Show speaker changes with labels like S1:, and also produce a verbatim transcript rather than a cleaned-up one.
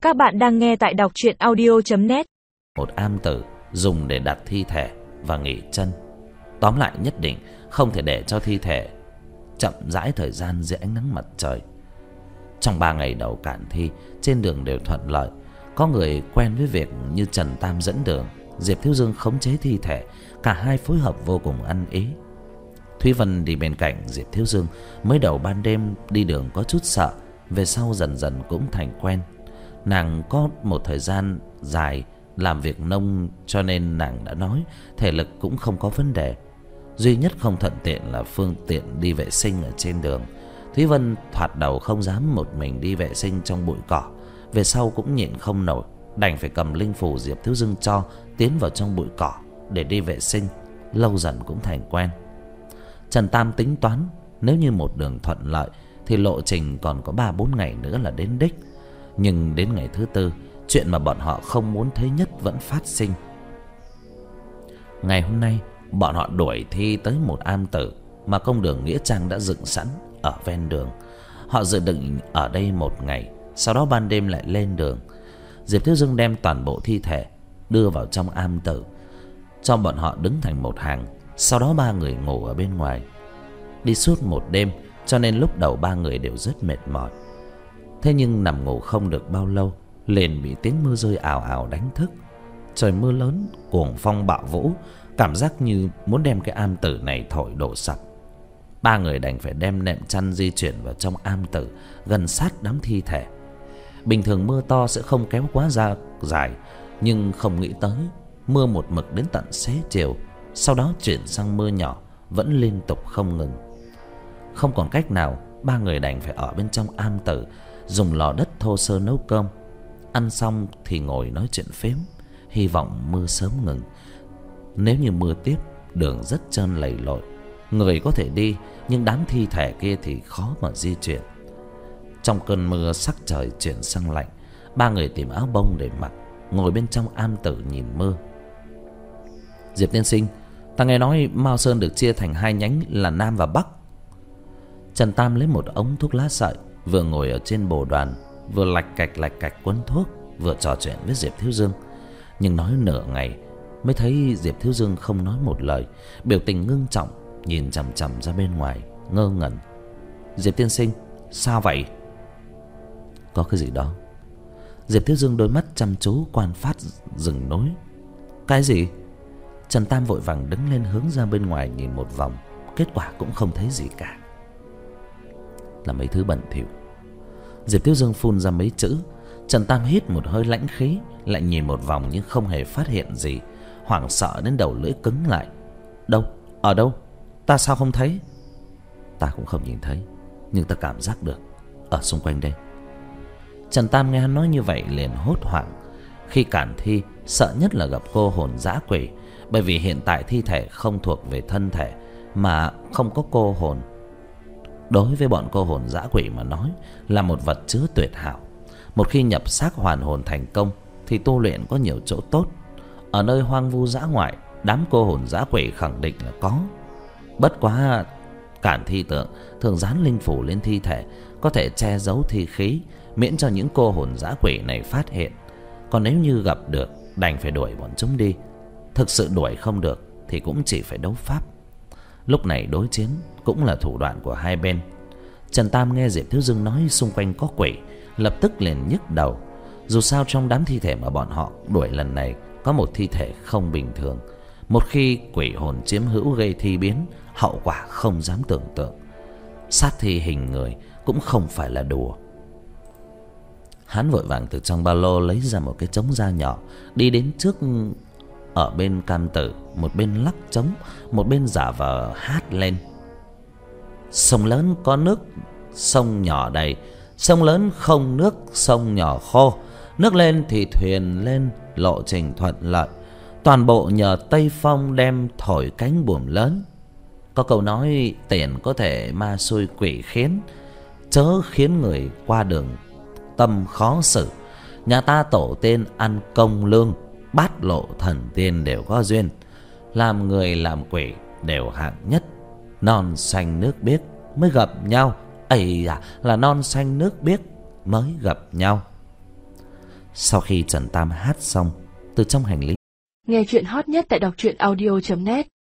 S1: Các bạn đang nghe tại đọc truyện audio chấm net.
S2: Một am tử dùng để đặt thi thể và nghỉ chân. Tóm lại nhất định không thể để cho thi thể chậm rãi thời gian dưới ánh nắng mặt trời. Trong ba ngày đầu cản thi, trên đường đều thuận lợi. Có người quen với việc như Trần Tam dẫn đường, Diệp Thiếu Dương khống chế thi thể, cả hai phối hợp vô cùng ăn ý. Thúy Vân đi bên cạnh Diệp Thiếu Dương, mới đầu ban đêm đi đường có chút sợ, về sau dần dần cũng thành quen. Nàng có một thời gian dài làm việc nông, cho nên nàng đã nói thể lực cũng không có vấn đề. Duy nhất không thuận tiện là phương tiện đi vệ sinh ở trên đường. Thúy Vân thoạt đầu không dám một mình đi vệ sinh trong bụi cỏ, về sau cũng nhịn không nổi, đành phải cầm linh phù Diệp Thiếu Dương cho tiến vào trong bụi cỏ để đi vệ sinh. Lâu dần cũng thành quen. Trần Tam tính toán nếu như một đường thuận lợi thì lộ trình còn có ba bốn ngày nữa là đến đích. Nhưng đến ngày thứ tư, chuyện mà bọn họ không muốn thấy nhất vẫn phát sinh. Ngày hôm nay, bọn họ đuổi thi tới một am tử mà công đường nghĩa trang đã dựng sẵn ở ven đường. Họ dự định ở đây một ngày, sau đó ban đêm lại lên đường. Diệp Thiếu Dương đem toàn bộ thi thể đưa vào trong am tử, cho bọn họ đứng thành một hàng. Sau đó ba người ngủ ở bên ngoài. Đi suốt một đêm, cho nên lúc đầu ba người đều rất mệt mỏi. Thế nhưng nằm ngủ không được bao lâu, liền bị tiếng mưa rơi ào ào đánh thức. Trời mưa lớn, cuồng phong bạo vũ, cảm giác như muốn đem cái am tử này thổi đổ sập. Ba người đành phải đem nệm chăn di chuyển vào trong am tử, gần sát đám thi thể. Bình thường mưa to sẽ không kéo quá ra dài, nhưng không nghĩ tới mưa một mực đến tận xế chiều, sau đó chuyển sang mưa nhỏ, vẫn liên tục không ngừng. Không còn cách nào, ba người đành phải ở bên trong am tử, dùng lò đất thô sơ nấu cơm. Ăn xong thì ngồi nói chuyện phím, hy vọng mưa sớm ngừng. Nếu như mưa tiếp, đường rất trơn lầy lội, người có thể đi, nhưng đám thi thể kia thì khó mà di chuyển. Trong cơn mưa sắc trời chuyển sang lạnh, ba người tìm áo bông để mặc, ngồi bên trong am tử nhìn mưa. Diệp tiên sinh, ta nghe nói Mao Sơn được chia thành hai nhánh là Nam và Bắc. Trần Tam lấy một ống thuốc lá sợi, vừa ngồi ở trên bồ đoàn, vừa lạch cạch lạch cạch quấn thuốc, vừa trò chuyện với Diệp Thiếu Dương. Nhưng nói nửa ngày mới thấy Diệp Thiếu Dương không nói một lời, biểu tình ngưng trọng, nhìn chằm chằm ra bên ngoài, ngơ ngẩn. Diệp tiên sinh, sao vậy? Có cái gì đó. Diệp Thiếu Dương đôi mắt chăm chú quan sát rừng núi. Cái gì? Trần Tam vội vàng đứng lên hướng ra bên ngoài nhìn một vòng, kết quả cũng không thấy gì cả. Là mấy thứ bẩn thỉu. Diệp Thiếu Dương phun ra mấy chữ. Trần Tam hít một hơi lãnh khí, lại nhìn một vòng nhưng không hề phát hiện gì, hoảng sợ đến đầu lưỡi cứng lại. Đâu? Ở đâu? Ta sao không thấy? Ta cũng không nhìn thấy, nhưng ta cảm giác được ở xung quanh đây. Trần Tam nghe hắn nói như vậy liền hốt hoảng. Khi cản thi, sợ nhất là gặp cô hồn dã quỷ, bởi vì hiện tại thi thể không thuộc về thân thể mà không có cô hồn. Đối với bọn cô hồn dã quỷ mà nói, là một vật chứa tuyệt hảo. Một khi nhập xác hoàn hồn thành công thì tu luyện có nhiều chỗ tốt. Ở nơi hoang vu dã ngoại, đám cô hồn dã quỷ khẳng định là có. Bất quá cản thi tượng thường dán linh phủ lên thi thể, có thể che giấu thi khí, miễn cho những cô hồn dã quỷ này phát hiện. Còn nếu như gặp được, đành phải đuổi bọn chúng đi. Thực sự đuổi không được thì cũng chỉ phải đấu pháp. Lúc này đối chiến cũng là thủ đoạn của hai bên. Trần Tam nghe Diệp Thiếu Dương nói xung quanh có quỷ, lập tức liền nhức đầu. Dù sao trong đám thi thể mà bọn họ đuổi lần này, có một thi thể không bình thường. Một khi quỷ hồn chiếm hữu gây thi biến, hậu quả không dám tưởng tượng. Sát thi hình người cũng không phải là đùa. Hắn vội vàng từ trong ba lô lấy ra một cái trống da nhỏ, đi đến trước ở bên cam tử, một bên lắc trống, một bên giả vờ hát lên. Sông lớn có nước, sông nhỏ đầy. Sông lớn không nước, sông nhỏ khô. Nước lên thì thuyền lên, lộ trình thuận lợi. Toàn bộ nhờ Tây Phong đem thổi cánh buồm lớn. Có câu nói tiền có thể ma xui quỷ khiến, chớ khiến người qua đường tâm khó xử. Nhà ta tổ tiên ăn công lương, bát lộ thần tiên đều có duyên. Làm người làm quỷ đều hạng nhất. Non xanh nước biếc mới gặp nhau. Ây à, là non xanh nước biếc mới gặp nhau. Sau khi Trần Tam hát xong, từ trong hành lý
S3: Nghe chuyện hot nhất tại đọc truyện audio chấm net.